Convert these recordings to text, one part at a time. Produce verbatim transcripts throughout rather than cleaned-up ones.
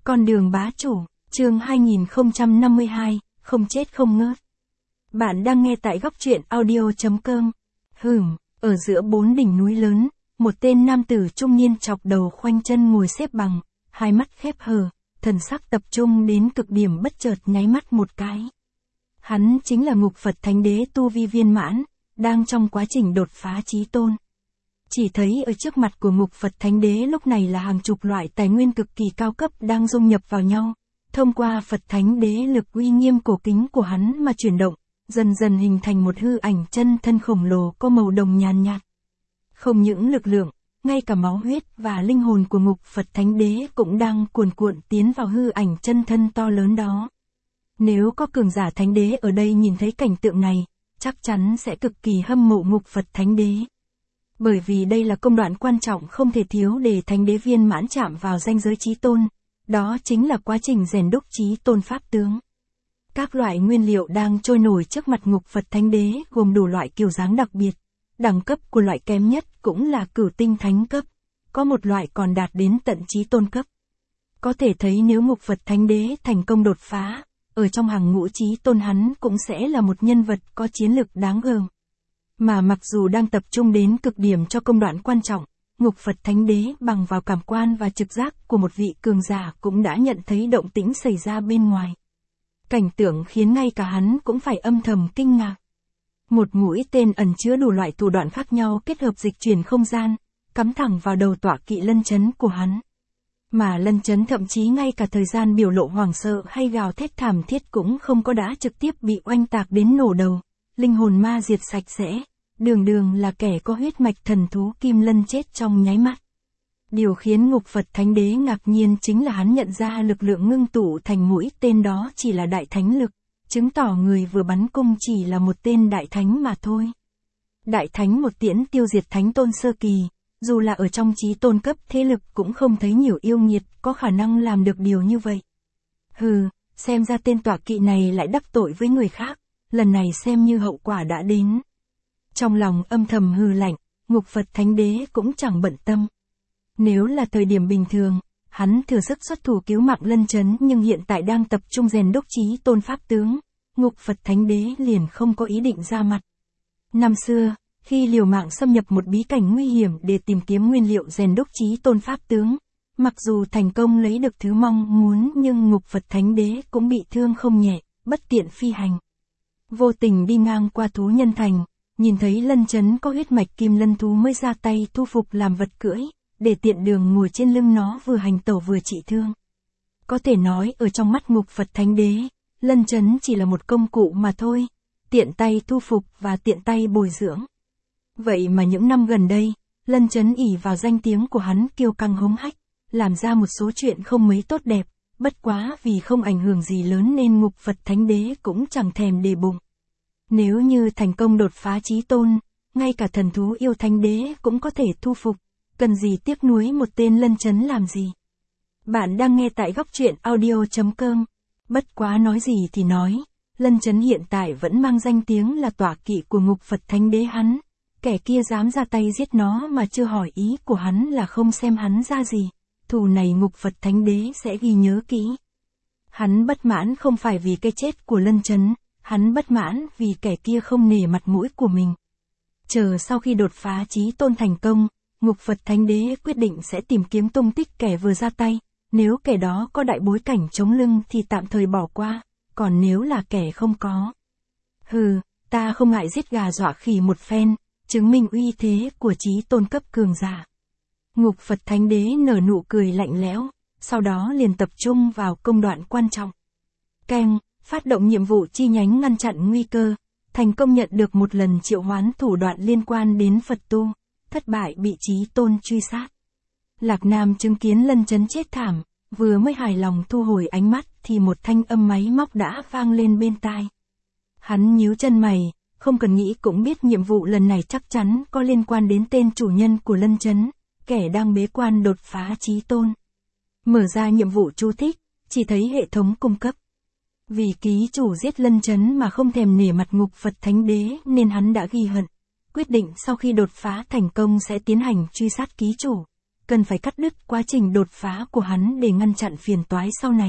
Con đường bá chủ, chương hai nghìn không trăm năm mươi hai, không chết không ngớt. Bạn đang nghe tại góc truyện audio chấm com. Hửm, ở giữa bốn đỉnh núi lớn, một tên nam tử trung niên chọc đầu khoanh chân ngồi xếp bằng, hai mắt khép hờ, thần sắc tập trung đến cực điểm, bất chợt nháy mắt một cái. Hắn chính là Ngục Phật Thánh Đế tu vi viên mãn, đang trong quá trình đột phá chí tôn. Chỉ thấy ở trước mặt của Ngục Phật Thánh Đế lúc này là hàng chục loại tài nguyên cực kỳ cao cấp đang dung nhập vào nhau, thông qua Phật Thánh Đế lực uy nghiêm cổ kính của hắn mà chuyển động, dần dần hình thành một hư ảnh chân thân khổng lồ có màu đồng nhàn nhạt. Không những lực lượng, ngay cả máu huyết và linh hồn của Ngục Phật Thánh Đế cũng đang cuồn cuộn tiến vào hư ảnh chân thân to lớn đó. Nếu có cường giả Thánh Đế ở đây nhìn thấy cảnh tượng này, chắc chắn sẽ cực kỳ hâm mộ Ngục Phật Thánh Đế. Bởi vì đây là công đoạn quan trọng không thể thiếu để Thánh Đế viên mãn chạm vào ranh giới chí tôn, đó chính là quá trình rèn đúc chí tôn pháp tướng. Các loại nguyên liệu đang trôi nổi trước mặt Ngục Phật Thánh Đế gồm đủ loại kiểu dáng đặc biệt, đẳng cấp của loại kém nhất cũng là cửu tinh thánh cấp, có một loại còn đạt đến tận chí tôn cấp. Có thể thấy nếu Ngục Phật Thánh Đế thành công đột phá, ở trong hàng ngũ chí tôn hắn cũng sẽ là một nhân vật có chiến lực đáng gờm. Mà mặc dù đang tập trung đến cực điểm cho công đoạn quan trọng, Ngục Phật Thánh Đế bằng vào cảm quan và trực giác của một vị cường giả cũng đã nhận thấy động tĩnh xảy ra bên ngoài. Cảnh tượng khiến ngay cả hắn cũng phải âm thầm kinh ngạc. Một mũi tên ẩn chứa đủ loại thủ đoạn khác nhau kết hợp dịch chuyển không gian, cắm thẳng vào đầu tọa kỵ lân chấn của hắn. Mà lân chấn thậm chí ngay cả thời gian biểu lộ hoảng sợ hay gào thét thảm thiết cũng không có, đã trực tiếp bị oanh tạc đến nổ đầu, linh hồn ma diệt sạch sẽ, đường đường là kẻ có huyết mạch thần thú kim lân chết trong nháy mắt. Điều khiến Ngục Phật Thánh Đế ngạc nhiên chính là hắn nhận ra lực lượng ngưng tụ thành mũi tên đó chỉ là đại thánh lực, chứng tỏ người vừa bắn cung chỉ là một tên đại thánh mà thôi. Đại thánh một tiễn tiêu diệt thánh tôn sơ kỳ, dù là ở trong chí tôn cấp thế lực cũng không thấy nhiều yêu nghiệt có khả năng làm được điều như vậy. Hừ, xem ra tên tọa kỵ này lại đắc tội với người khác, lần này xem như hậu quả đã đến. Trong lòng âm thầm hừ lạnh, Ngục Phật Thánh Đế cũng chẳng bận tâm. Nếu là thời điểm bình thường, hắn thừa sức xuất thủ cứu mạng lân chấn, nhưng hiện tại đang tập trung rèn đúc chí tôn pháp tướng, Ngục Phật Thánh Đế liền không có ý định ra mặt. Năm xưa, khi liều mạng xâm nhập một bí cảnh nguy hiểm để tìm kiếm nguyên liệu rèn đúc chí tôn pháp tướng, mặc dù thành công lấy được thứ mong muốn nhưng Ngục Phật Thánh Đế cũng bị thương không nhẹ, bất tiện phi hành. Vô tình đi ngang qua thú nhân thành, nhìn thấy lân chấn có huyết mạch kim lân thú mới ra tay thu phục làm vật cưỡi, để tiện đường ngồi trên lưng nó vừa hành tẩu vừa trị thương. Có thể nói ở trong mắt Ngục Phật Thánh Đế, lân chấn chỉ là một công cụ mà thôi, tiện tay thu phục và tiện tay bồi dưỡng. Vậy mà những năm gần đây, lân chấn ỷ vào danh tiếng của hắn kiêu căng hống hách, làm ra một số chuyện không mấy tốt đẹp, bất quá vì không ảnh hưởng gì lớn nên Ngục Phật Thánh Đế cũng chẳng thèm để bụng. Nếu như thành công đột phá chí tôn, ngay cả thần thú yêu Thánh Đế cũng có thể thu phục, cần gì tiếc nuối một tên lân chấn làm gì. Bạn đang nghe tại góc truyện audio chấm com. Bất quá nói gì thì nói, lân chấn hiện tại vẫn mang danh tiếng là tọa kỵ của Ngục Phật Thánh Đế hắn. Kẻ kia dám ra tay giết nó mà chưa hỏi ý của hắn là không xem hắn ra gì, thù này Ngục Phật Thánh Đế sẽ ghi nhớ kỹ. Hắn bất mãn không phải vì cái chết của lân chấn, hắn bất mãn vì kẻ kia không nể mặt mũi của mình. Chờ sau khi đột phá chí tôn thành công, Ngục Phật Thánh Đế quyết định sẽ tìm kiếm tung tích kẻ vừa ra tay, nếu kẻ đó có đại bối cảnh chống lưng thì tạm thời bỏ qua, còn nếu là kẻ không có. Hừ, ta không ngại giết gà dọa khỉ một phen, chứng minh uy thế của chí tôn cấp cường giả. Ngục Phật Thánh Đế nở nụ cười lạnh lẽo, sau đó liền tập trung vào công đoạn quan trọng. Keng, phát động nhiệm vụ chi nhánh ngăn chặn nguy cơ, thành công nhận được một lần triệu hoán thủ đoạn liên quan đến Phật tu, thất bại bị chí tôn truy sát. Lạc Nam chứng kiến lân chấn chết thảm, vừa mới hài lòng thu hồi ánh mắt thì một thanh âm máy móc đã vang lên bên tai. Hắn nhíu chân mày, không cần nghĩ cũng biết nhiệm vụ lần này chắc chắn có liên quan đến tên chủ nhân của lân chấn, kẻ đang bế quan đột phá chí tôn. Mở ra nhiệm vụ chú thích, chỉ thấy hệ thống cung cấp. Vì ký chủ giết lân chấn mà không thèm nể mặt Ngục Phật Thánh Đế nên hắn đã ghi hận, quyết định sau khi đột phá thành công sẽ tiến hành truy sát ký chủ. cần phải cắt đứt quá trình đột phá của hắn để ngăn chặn phiền toái sau này.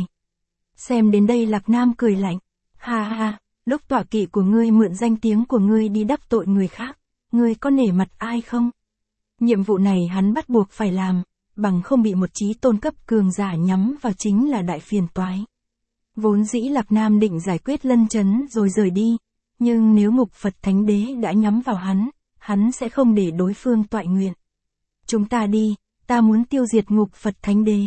Xem đến đây Lạc Nam cười lạnh. Ha ha, lúc tọa kỵ của ngươi mượn danh tiếng của ngươi đi đắc tội người khác, ngươi có nể mặt ai không? Nhiệm vụ này hắn bắt buộc phải làm, bằng không bị một chí tôn cấp cường giả nhắm vào chính là đại phiền toái. Vốn dĩ Lạc Nam định giải quyết Lân Chấn rồi rời đi, nhưng nếu Ngục Phật Thánh Đế đã nhắm vào hắn, hắn sẽ không để đối phương toại nguyện. Chúng ta đi, ta muốn tiêu diệt Ngục Phật Thánh Đế.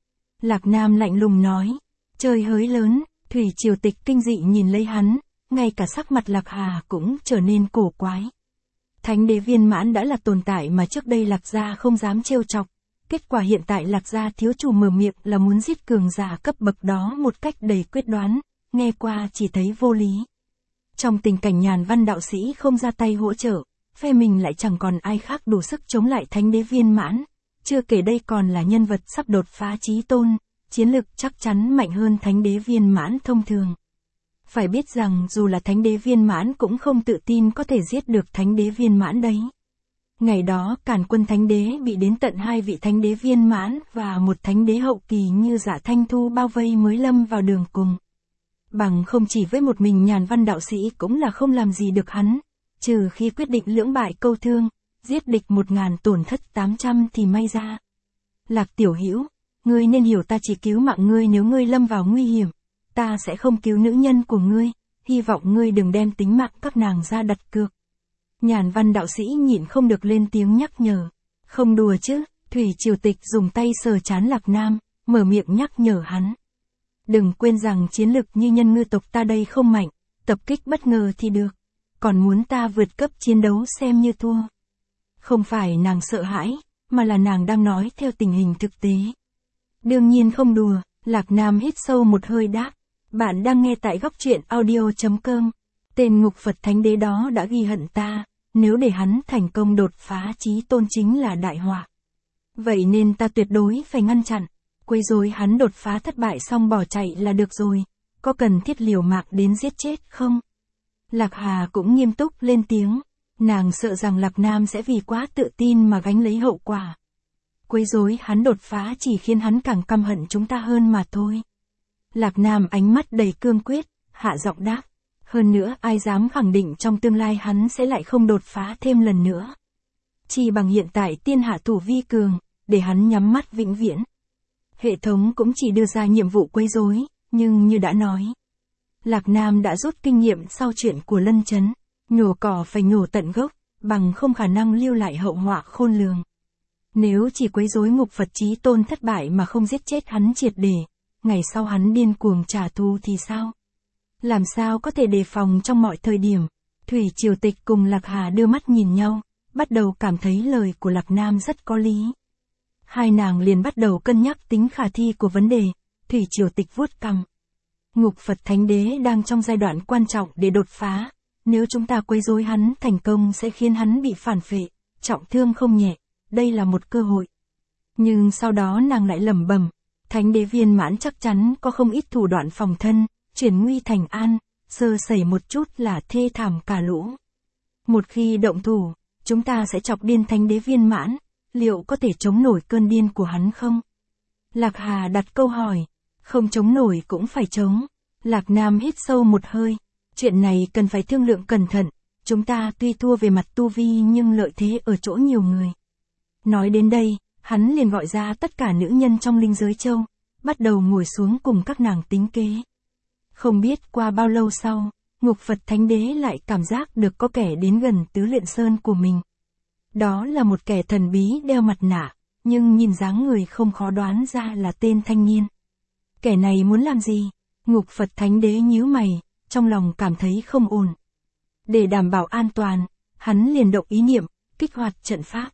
Lạc Nam lạnh lùng nói. Trời hới lớn, Thủy Triều Tịch kinh dị nhìn lấy hắn, ngay cả sắc mặt Lạc Hà cũng trở nên cổ quái. Thánh Đế viên mãn đã là tồn tại mà trước đây Lạc gia không dám trêu chọc. Kết quả hiện tại Lạc gia thiếu chủ mở miệng là muốn giết cường giả cấp bậc đó một cách đầy quyết đoán, nghe qua chỉ thấy vô lý. Trong tình cảnh Nhàn Văn đạo sĩ không ra tay hỗ trợ, phe mình lại chẳng còn ai khác đủ sức chống lại Thánh Đế viên mãn, chưa kể đây còn là nhân vật sắp đột phá chí tôn, chiến lực chắc chắn mạnh hơn Thánh Đế viên mãn thông thường. Phải biết rằng dù là Thánh Đế viên mãn cũng không tự tin có thể giết được Thánh Đế viên mãn đấy. Ngày đó Càn Quân Thánh Đế bị đến tận hai vị Thánh Đế viên mãn và một Thánh Đế hậu kỳ như Dạ Thanh Thu bao vây mới lâm vào đường cùng. Bằng không chỉ với một mình Nhàn Văn đạo sĩ cũng là không làm gì được hắn, trừ khi quyết định lưỡng bại câu thương, giết địch một ngàn tổn thất tám trăm thì may ra. Lạc tiểu hữu, ngươi nên hiểu ta chỉ cứu mạng ngươi nếu ngươi lâm vào nguy hiểm, ta sẽ không cứu nữ nhân của ngươi, hy vọng ngươi đừng đem tính mạng các nàng ra đặt cược. Nhàn Văn đạo sĩ nhịn không được lên tiếng nhắc nhở. Không đùa chứ, Thủy Triều Tịch dùng tay sờ trán Lạc Nam, mở miệng nhắc nhở hắn. Đừng quên rằng chiến lực như nhân ngư tộc ta đây không mạnh, tập kích bất ngờ thì được, còn muốn ta vượt cấp chiến đấu xem như thua. Không phải nàng sợ hãi, mà là nàng đang nói theo tình hình thực tế. Đương nhiên không đùa, Lạc Nam hít sâu một hơi đáp. Bạn đang nghe tại góc truyện audio chấm com. Tên Ngục Phật Thánh Đế đó đã ghi hận ta, nếu để hắn thành công đột phá chí tôn chính là đại họa. Vậy nên ta tuyệt đối phải ngăn chặn, quấy rối hắn đột phá thất bại xong bỏ chạy là được rồi, có cần thiết liều mạng đến giết chết không? Lạc Hà cũng nghiêm túc lên tiếng, nàng sợ rằng Lạc Nam sẽ vì quá tự tin mà gánh lấy hậu quả. Quấy rối hắn đột phá chỉ khiến hắn càng căm hận chúng ta hơn mà thôi. Lạc Nam ánh mắt đầy cương quyết, hạ giọng đáp. Hơn nữa ai dám khẳng định trong tương lai hắn sẽ lại không đột phá thêm lần nữa. Chỉ bằng hiện tại tiên hạ thủ vi cường, để hắn nhắm mắt vĩnh viễn. Hệ thống cũng chỉ đưa ra nhiệm vụ quấy rối, nhưng như đã nói. Lạc Nam đã rút kinh nghiệm sau chuyện của Lân Chấn, nhổ cỏ phải nhổ tận gốc, bằng không khả năng lưu lại hậu họa khôn lường. Nếu chỉ quấy rối Ngục Phật chí tôn thất bại mà không giết chết hắn triệt để, ngày sau hắn điên cuồng trả thù thì sao? Làm sao có thể đề phòng trong mọi thời điểm? Thủy Triều Tịch cùng Lạc Hà đưa mắt nhìn nhau, bắt đầu cảm thấy lời của Lạc Nam rất có lý. Hai nàng liền bắt đầu cân nhắc tính khả thi của vấn đề. Thủy Triều Tịch vuốt cằm. Ngục Phật Thánh Đế đang trong giai đoạn quan trọng để đột phá, nếu chúng ta quấy rối hắn thành công sẽ khiến hắn bị phản phệ, trọng thương không nhẹ, đây là một cơ hội. Nhưng sau đó nàng lại lẩm bẩm, Thánh Đế viên mãn chắc chắn có không ít thủ đoạn phòng thân, chuyển nguy thành an, sơ sẩy một chút là thê thảm cả lũ. Một khi động thủ, chúng ta sẽ chọc điên Thánh Đế viên mãn, liệu có thể chống nổi cơn điên của hắn không? Lạc Hà đặt câu hỏi, không chống nổi cũng phải chống. Lạc Nam hít sâu một hơi, chuyện này cần phải thương lượng cẩn thận, chúng ta tuy thua về mặt tu vi nhưng lợi thế ở chỗ nhiều người. Nói đến đây, hắn liền gọi ra tất cả nữ nhân trong Linh Giới Châu, bắt đầu ngồi xuống cùng các nàng tính kế. Không biết qua bao lâu sau, Ngục Phật Thánh Đế lại cảm giác được có kẻ đến gần Tứ Luyện Sơn của mình. Đó là một kẻ thần bí đeo mặt nạ, nhưng nhìn dáng người không khó đoán ra là tên thanh niên. Kẻ này muốn làm gì? Ngục Phật Thánh Đế nhíu mày, trong lòng cảm thấy không ổn. Để đảm bảo an toàn, hắn liền động ý niệm, kích hoạt trận pháp.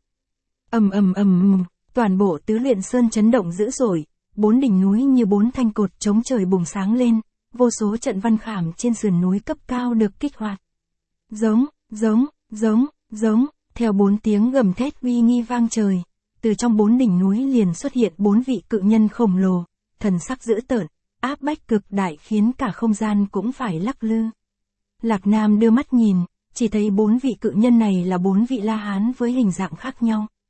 Ầm ầm ầm, toàn bộ Tứ Luyện Sơn chấn động dữ dội, bốn đỉnh núi như bốn thanh cột chống trời bùng sáng lên, vô số trận văn khảm trên sườn núi cấp cao được kích hoạt. Giống, giống, giống, giống, theo bốn tiếng gầm thét uy nghi vang trời, từ trong bốn đỉnh núi liền xuất hiện bốn vị cự nhân khổng lồ, thần sắc dữ tợn, áp bách cực đại khiến cả không gian cũng phải lắc lư. Lạc Nam đưa mắt nhìn, chỉ thấy bốn vị cự nhân này là bốn vị La Hán với hình dạng khác nhau.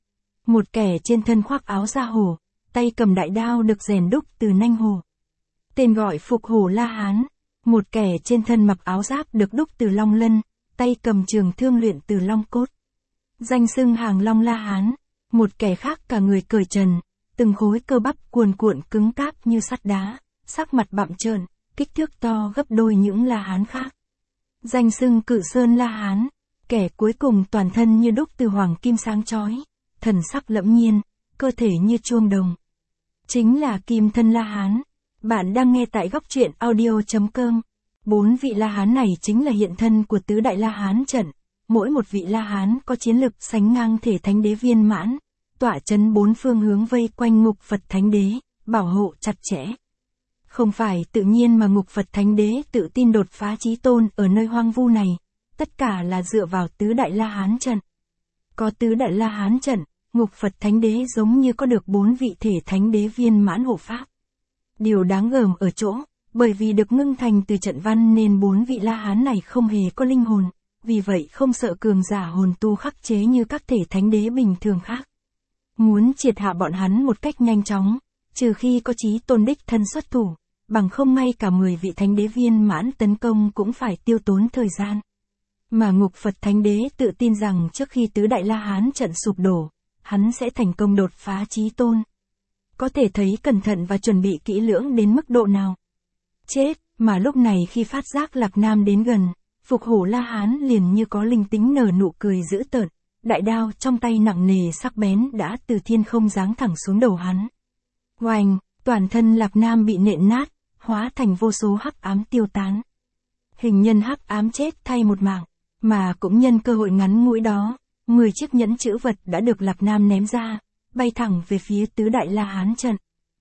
một kẻ trên thân khoác áo da hổ, tay cầm đại đao được rèn đúc từ nanh hổ. Tên gọi Phục Hổ La Hán, một kẻ trên thân mặc áo giáp được đúc từ long lân, tay cầm trường thương luyện từ long cốt. Danh xưng Hàng Long La Hán, một kẻ khác cả người cởi trần, từng khối cơ bắp cuồn cuộn cứng cáp như sắt đá, sắc mặt bặm trợn, kích thước to gấp đôi những La Hán khác. Danh xưng Cự Sơn La Hán, kẻ cuối cùng toàn thân như đúc từ hoàng kim sáng chói, thần sắc lẫm nhiên, cơ thể như chuông đồng. Chính là Kim Thân La Hán. Bạn đang nghe tại góc truyện audio chấm com. Bốn vị La Hán này chính là hiện thân của tứ đại La Hán trận. Mỗi một vị La Hán có chiến lực sánh ngang thể thánh đế viên mãn, tỏa chấn bốn phương hướng vây quanh Ngục Phật Thánh Đế, bảo hộ chặt chẽ. Không phải tự nhiên mà Ngục Phật Thánh Đế tự tin đột phá chí tôn ở nơi hoang vu này, tất cả là dựa vào tứ đại La Hán trận. Có tứ đại La Hán trận, Ngục Phật Thánh Đế giống như có được bốn vị thể thánh đế viên mãn hộ pháp. Điều đáng gờm ở chỗ, bởi vì được ngưng thành từ trận văn nên bốn vị La Hán này không hề có linh hồn, vì vậy không sợ cường giả hồn tu khắc chế như các thể thánh đế bình thường khác. Muốn triệt hạ bọn hắn một cách nhanh chóng, trừ khi có chí tôn đích thân xuất thủ, bằng không ngay cả mười vị thánh đế viên mãn tấn công cũng phải tiêu tốn thời gian. Mà Ngục Phật Thánh Đế tự tin rằng trước khi tứ đại La Hán trận sụp đổ, hắn sẽ thành công đột phá chí tôn. Có thể thấy cẩn thận và chuẩn bị kỹ lưỡng đến mức độ nào. Chết, mà lúc này khi phát giác Lạc Nam đến gần, Phục Hổ La Hán liền như có linh tính nở nụ cười dữ tợn, đại đao trong tay nặng nề sắc bén đã từ thiên không giáng thẳng xuống đầu hắn. Oanh, toàn thân Lạc Nam bị nện nát, hóa thành vô số hắc ám tiêu tán. Hình nhân hắc ám chết thay một mạng, mà cũng nhân cơ hội ngắn ngủi đó, mười chiếc nhẫn chữ vật đã được Lạc Nam ném ra, bay thẳng về phía tứ đại La Hán trận.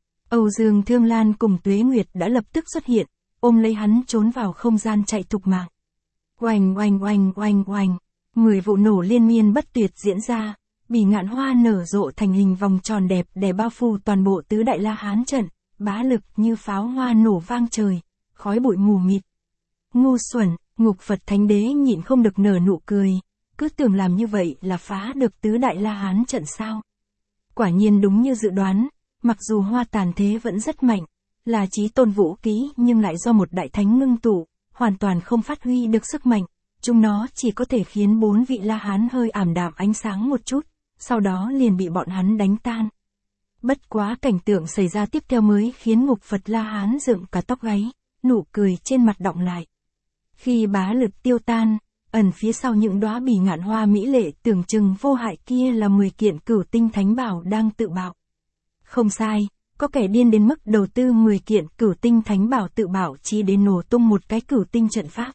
Âu Dương Thương Lan cùng Tuế Nguyệt đã lập tức xuất hiện, ôm lấy hắn trốn vào không gian chạy thục mạng. Oanh oanh oanh oanh oanh, mười vụ nổ liên miên bất tuyệt diễn ra, bỉ ngạn hoa nở rộ thành hình vòng tròn đẹp để bao phủ toàn bộ tứ đại La Hán trận, bá lực như pháo hoa nổ vang trời, khói bụi mù mịt. Ngu xuẩn, Ngục Phật Thánh Đế nhịn không được nở nụ cười, cứ tưởng làm như vậy là phá được tứ đại La Hán trận sao. Quả nhiên đúng như dự đoán, mặc dù hoa tàn thế vẫn rất mạnh, là chí tôn vũ ký nhưng lại do một đại thánh ngưng tụ, hoàn toàn không phát huy được sức mạnh, chúng nó chỉ có thể khiến bốn vị La Hán hơi ảm đạm ánh sáng một chút, sau đó liền bị bọn hắn đánh tan. Bất quá cảnh tượng xảy ra tiếp theo mới khiến Ngục Phật La Hán dựng cả tóc gáy, nụ cười trên mặt đọng lại. Khi bá lực tiêu tan, ẩn phía sau những đóa bỉ ngạn hoa mỹ lệ tưởng chừng vô hại kia là mười kiện cửu tinh thánh bảo đang tự bạo. Không sai, có kẻ điên đến mức đầu tư mười kiện cửu tinh thánh bảo tự bạo chỉ để nổ tung một cái cửu tinh trận pháp.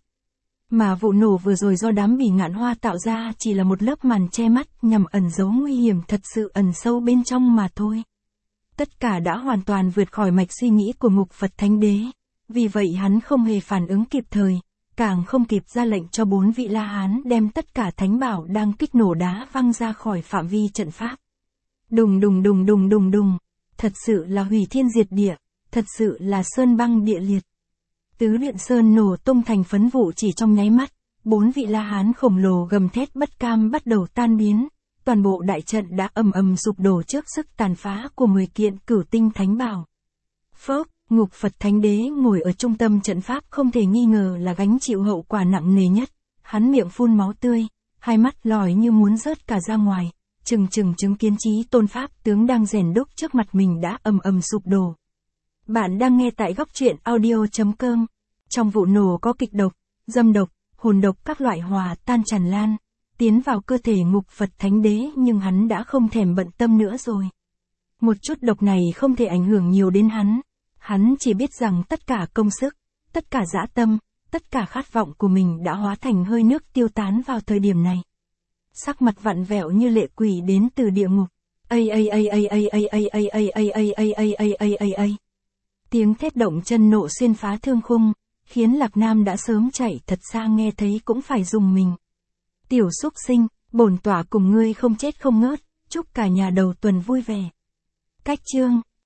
Mà vụ nổ vừa rồi do đám bỉ ngạn hoa tạo ra chỉ là một lớp màn che mắt nhằm ẩn giấu nguy hiểm thật sự ẩn sâu bên trong mà thôi. Tất cả đã hoàn toàn vượt khỏi mạch suy nghĩ của Ngục Phật Thánh Đế, vì vậy hắn không hề phản ứng kịp thời, càng không kịp ra lệnh cho bốn vị La Hán đem tất cả thánh bảo đang kích nổ đá văng ra khỏi phạm vi trận pháp. Đùng đùng đùng đùng đùng đùng, thật sự là hủy thiên diệt địa, thật sự là sơn băng địa liệt. Tứ luyện sơn nổ tung thành phấn vụ chỉ trong nháy mắt, bốn vị La Hán khổng lồ gầm thét bất cam bắt đầu tan biến, toàn bộ đại trận đã ầm ầm sụp đổ trước sức tàn phá của mười kiện cửu tinh thánh bảo. Phốc, Ngục Phật Thánh Đế ngồi ở trung tâm trận pháp không thể nghi ngờ là gánh chịu hậu quả nặng nề nhất, hắn miệng phun máu tươi, hai mắt lòi như muốn rớt cả ra ngoài, chừng chừng chứng kiến chí tôn pháp tướng đang rèn đúc trước mặt mình đã ầm ầm sụp đổ. Bạn đang nghe tại góc truyện audio chấm com. Trong vụ nổ có kịch độc, dâm độc, hồn độc các loại hòa tan tràn lan, tiến vào cơ thể Ngục Phật Thánh Đế nhưng hắn đã không thèm bận tâm nữa rồi. Một chút độc này không thể ảnh hưởng nhiều đến hắn. Hắn chỉ biết rằng tất cả công sức, tất cả dã tâm, tất cả khát vọng của mình đã hóa thành hơi nước tiêu tán vào thời điểm này. Sắc mặt vặn vẹo như lệ quỷ đến từ địa ngục. Ây ây ây ây ây ây ây ây ây ây ây ây ây ây ây ây ây. Tiếng thét động chân nộ xuyên phá thương khung, khiến Lạc Nam đã sớm chạy thật xa nghe thấy cũng phải dùng mình. Tiểu súc sinh, bổn tỏa cùng ngươi không chết không ngớt, chúc cả nhà đầu tuần vui vẻ. Cách chương